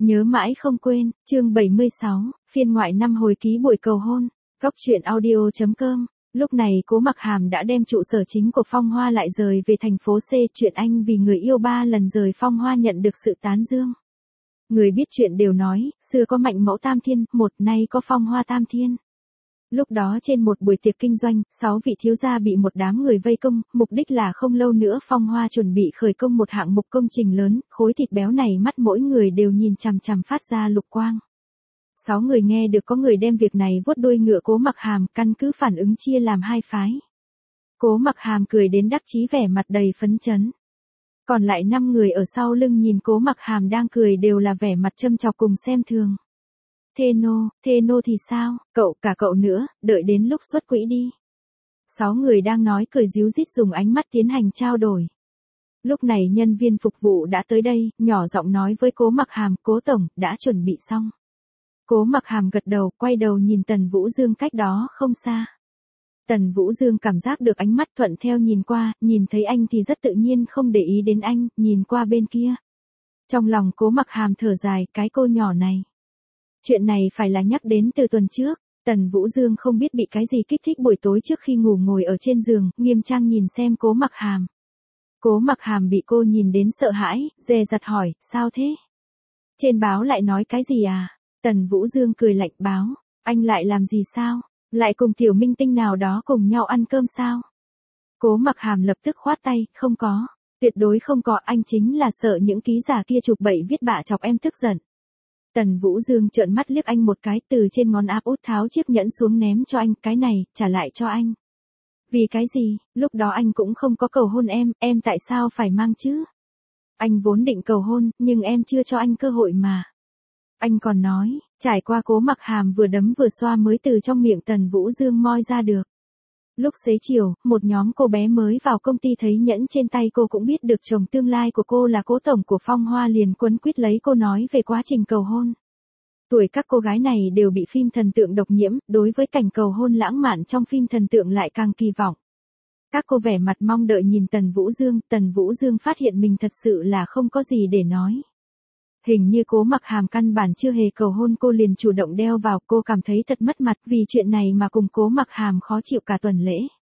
Nhớ mãi không quên, chương 76, phiên ngoại 5 hồi ký buổi cầu hôn, góc truyện audio.com. Lúc này Cố Mặc Hàm đã đem trụ sở chính của Phong Hoa lại rời về thành phố C. Chuyện anh vì người yêu 3 lần rời Phong Hoa nhận được sự tán dương. Người biết chuyện đều nói, xưa có Mạnh Mẫu Tam Thiên, nay có Phong Hoa Tam Thiên. Lúc đó trên một buổi tiệc kinh doanh, 6 vị thiếu gia bị một đám người vây công, mục đích là không lâu nữa Phong Hoa chuẩn bị khởi công một hạng mục công trình lớn, khối thịt béo này mắt mỗi người đều nhìn chằm chằm phát ra lục quang. 6 người nghe được có người đem việc này vuốt đuôi ngựa Cố Mặc Hàm, căn cứ phản ứng chia làm 2 phái. Cố Mặc Hàm cười đến đắc chí vẻ mặt đầy phấn chấn. Còn lại 5 người ở sau lưng nhìn Cố Mặc Hàm đang cười đều là vẻ mặt châm chọc cùng xem thường. Thê nô thì sao, cả cậu nữa, đợi đến lúc xuất quỹ đi. 6 người đang nói cười díu dít dùng ánh mắt tiến hành trao đổi. Lúc này nhân viên phục vụ đã tới đây, nhỏ giọng nói với Cố Mặc Hàm, Cố tổng, đã chuẩn bị xong. Cố Mặc Hàm gật đầu, quay đầu nhìn Tần Vũ Dương cách đó không xa. Tần Vũ Dương cảm giác được ánh mắt thuận theo nhìn qua, nhìn thấy anh thì rất tự nhiên không để ý đến anh, nhìn qua bên kia. Trong lòng Cố Mặc Hàm thở dài, cái cô nhỏ này. Chuyện này phải là nhắc đến từ tuần trước, Tần Vũ Dương không biết bị cái gì kích thích buổi tối trước khi ngủ ngồi ở trên giường, nghiêm trang nhìn xem Cố Mặc Hàm. Cố Mặc Hàm bị cô nhìn đến sợ hãi, dè dặt hỏi, sao thế? Trên báo lại nói cái gì à? Tần Vũ Dương cười lạnh, báo, anh lại làm gì sao? Lại cùng tiểu minh tinh nào đó cùng nhau ăn cơm sao? Cố Mặc Hàm lập tức khoát tay, không có, tuyệt đối không có, anh chính là sợ những ký giả kia chụp bậy viết bạ chọc em tức giận. Tần Vũ Dương trợn mắt liếc anh một cái, từ trên ngón áp út tháo chiếc nhẫn xuống ném cho anh, cái này, trả lại cho anh. Vì cái gì, lúc đó anh cũng không có cầu hôn em tại sao phải mang chứ? Anh vốn định cầu hôn, nhưng em chưa cho anh cơ hội mà. Anh còn nói, trải qua Cố Mặc Hàm vừa đấm vừa xoa mới từ trong miệng Tần Vũ Dương moi ra được. Lúc xế chiều, một nhóm cô bé mới vào công ty thấy nhẫn trên tay cô cũng biết được chồng tương lai của cô là Cố tổng của Phong Hoa liền quấn quýt lấy cô nói về quá trình cầu hôn. Tuổi các cô gái này đều bị phim thần tượng độc nhiễm, đối với cảnh cầu hôn lãng mạn trong phim thần tượng lại càng kỳ vọng. Các cô vẻ mặt mong đợi nhìn Tần Vũ Dương phát hiện mình thật sự là không có gì để nói. Hình như Cố Mặc Hàm căn bản chưa hề cầu hôn cô liền chủ động đeo vào, cô cảm thấy thật mất mặt vì chuyện này mà cùng Cố Mặc Hàm khó chịu cả tuần lễ.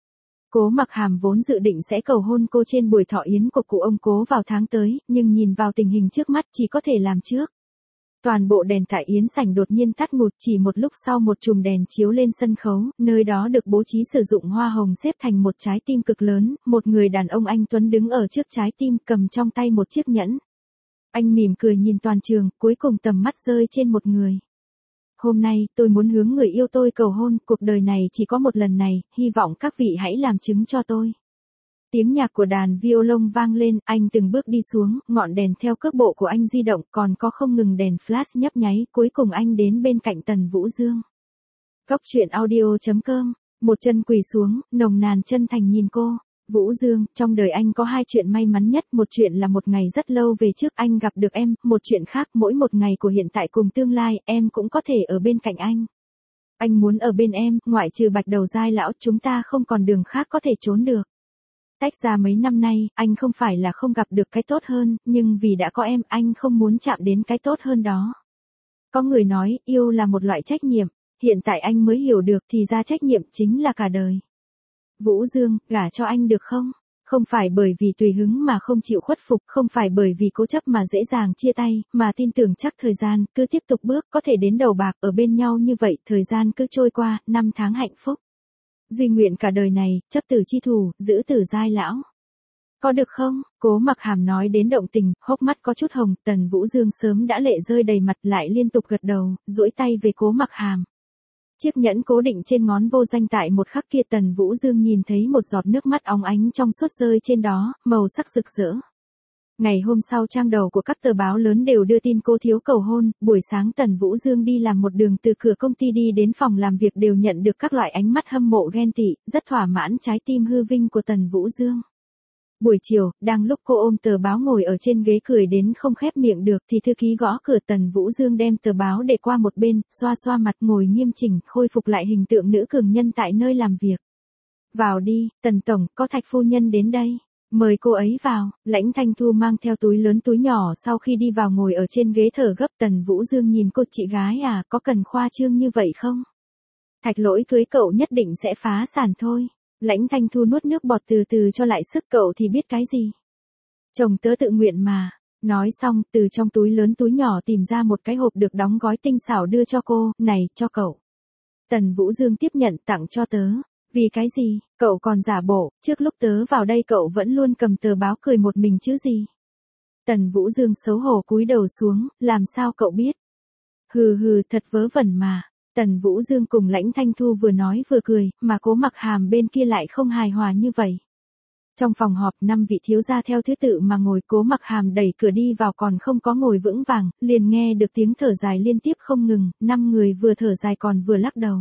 Cố Mặc Hàm vốn dự định sẽ cầu hôn cô trên buổi thọ yến của cụ ông Cố vào tháng tới, nhưng nhìn vào tình hình trước mắt chỉ có thể làm trước. Toàn bộ đèn tại yến sảnh đột nhiên tắt ngụt, chỉ một lúc sau một chùm đèn chiếu lên sân khấu, nơi đó được bố trí sử dụng hoa hồng xếp thành một trái tim cực lớn, một người đàn ông anh tuấn đứng ở trước trái tim cầm trong tay một chiếc nhẫn. Anh mỉm cười nhìn toàn trường, cuối cùng tầm mắt rơi trên một người. Hôm nay, tôi muốn hướng người yêu tôi cầu hôn, cuộc đời này chỉ có một lần này, hy vọng các vị hãy làm chứng cho tôi. Tiếng nhạc của đàn violon vang lên, anh từng bước đi xuống, ngọn đèn theo cước bộ của anh di động, còn có không ngừng đèn flash nhấp nháy, cuối cùng anh đến bên cạnh Tần Vũ Dương. Góc truyện audio.com, một chân quỳ xuống, nồng nàn chân thành nhìn cô. Vũ Dương, trong đời anh có 2 chuyện may mắn nhất, một chuyện là một ngày rất lâu về trước anh gặp được em, một chuyện khác mỗi một ngày của hiện tại cùng tương lai, em cũng có thể ở bên cạnh anh. Anh muốn ở bên em, ngoại trừ Bạch Đầu Giai lão, chúng ta không còn đường khác có thể trốn được. Tách ra mấy năm nay, anh không phải là không gặp được cái tốt hơn, nhưng vì đã có em, anh không muốn chạm đến cái tốt hơn đó. Có người nói, yêu là một loại trách nhiệm, hiện tại anh mới hiểu được thì ra trách nhiệm chính là cả đời. Vũ Dương, gả cho anh được không? Không phải bởi vì tùy hứng mà không chịu khuất phục, không phải bởi vì cố chấp mà dễ dàng chia tay, mà tin tưởng chắc thời gian, cứ tiếp tục bước, có thể đến đầu bạc, ở bên nhau như vậy, thời gian cứ trôi qua, 5 tháng hạnh phúc. Duy nguyện cả đời này, chấp tử chi thủ, giữ tử giai lão. Có được không? Cố Mặc Hàm nói đến động tình, hốc mắt có chút hồng, Tần Vũ Dương sớm đã lệ rơi đầy mặt lại liên tục gật đầu, duỗi tay về Cố Mặc Hàm. Chiếc nhẫn cố định trên ngón vô danh tại một khắc kia Tần Vũ Dương nhìn thấy một giọt nước mắt óng ánh trong suốt rơi trên đó, màu sắc rực rỡ. Ngày hôm sau trang đầu của các tờ báo lớn đều đưa tin cô thiếu cầu hôn, buổi sáng Tần Vũ Dương đi làm một đường từ cửa công ty đi đến phòng làm việc đều nhận được các loại ánh mắt hâm mộ ghen tị, rất thỏa mãn trái tim hư vinh của Tần Vũ Dương. Buổi chiều, đang lúc cô ôm tờ báo ngồi ở trên ghế cười đến không khép miệng được thì thư ký gõ cửa, Tần Vũ Dương đem tờ báo để qua một bên, xoa xoa mặt ngồi nghiêm chỉnh, khôi phục lại hình tượng nữ cường nhân tại nơi làm việc. Vào đi, Tần tổng, có Thạch phu nhân đến đây. Mời cô ấy vào, Lãnh Thanh Thu mang theo túi lớn túi nhỏ sau khi đi vào ngồi ở trên ghế thở gấp. Tần Vũ Dương nhìn cô, chị gái à, có cần khoa trương như vậy không? Thạch Lỗi cưới cậu nhất định sẽ phá sản thôi. Lãnh Thanh Thu nuốt nước bọt từ từ cho lại sức, cậu thì biết cái gì. Chồng tớ tự nguyện mà. Nói xong, từ trong túi lớn túi nhỏ tìm ra một cái hộp được đóng gói tinh xảo đưa cho cô, này, cho cậu. Tần Vũ Dương tiếp nhận, tặng cho tớ. Vì cái gì, cậu còn giả bộ, trước lúc tớ vào đây cậu vẫn luôn cầm tờ báo cười một mình chứ gì. Tần Vũ Dương xấu hổ cúi đầu xuống, làm sao cậu biết? Hừ hừ, thật vớ vẩn mà. Tần Vũ Dương cùng Lãnh Thanh Thu vừa nói vừa cười, mà Cố Mặc Hàm bên kia lại không hài hòa như vậy. Trong phòng họp 5 vị thiếu gia theo thứ tự mà ngồi, Cố Mặc Hàm đẩy cửa đi vào còn không có ngồi vững vàng, liền nghe được tiếng thở dài liên tiếp không ngừng, 5 người vừa thở dài còn vừa lắc đầu.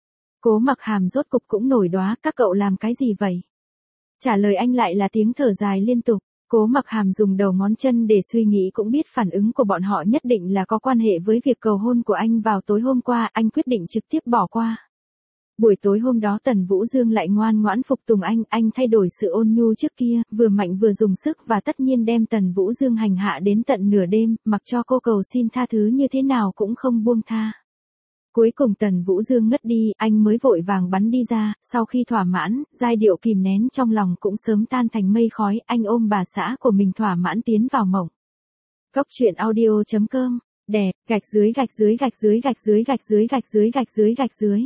Cố Mặc Hàm rốt cục cũng nổi đoá, các cậu làm cái gì vậy? Trả lời anh lại là tiếng thở dài liên tục. Cố Mặc Hàm dùng đầu ngón chân để suy nghĩ, cũng biết phản ứng của bọn họ nhất định là có quan hệ với việc cầu hôn của anh vào tối hôm qua, anh quyết định trực tiếp bỏ qua. Buổi tối hôm đó Tần Vũ Dương lại ngoan ngoãn phục tùng anh thay đổi sự ôn nhu trước kia, vừa mạnh vừa dùng sức và tất nhiên đem Tần Vũ Dương hành hạ đến tận nửa đêm, mặc cho cô cầu xin tha thứ như thế nào cũng không buông tha. Cuối cùng Tần Vũ Dương ngất đi, anh mới vội vàng bắn đi ra, sau khi thỏa mãn, giai điệu kìm nén trong lòng cũng sớm tan thành mây khói, anh ôm bà xã của mình thỏa mãn tiến vào mộng. Góc truyện audio.com, đẹp, gạch dưới gạch dưới gạch dưới gạch dưới gạch dưới gạch dưới gạch dưới gạch dưới.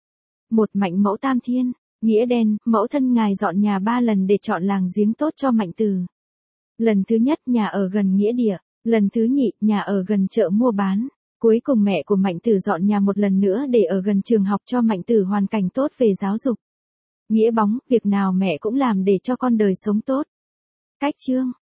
Một Mạnh mẫu tam thiên, nghĩa đen, mẫu thân ngài dọn nhà 3 lần để chọn làng giếng tốt cho Mạnh Từ. Lần thứ nhất nhà ở gần nghĩa địa, lần thứ nhị nhà ở gần chợ mua bán. Cuối cùng mẹ của Mạnh Tử dọn nhà một lần nữa để ở gần trường học cho Mạnh Tử hoàn cảnh tốt về giáo dục. Nghĩa bóng, việc nào mẹ cũng làm để cho con đời sống tốt. Cách chương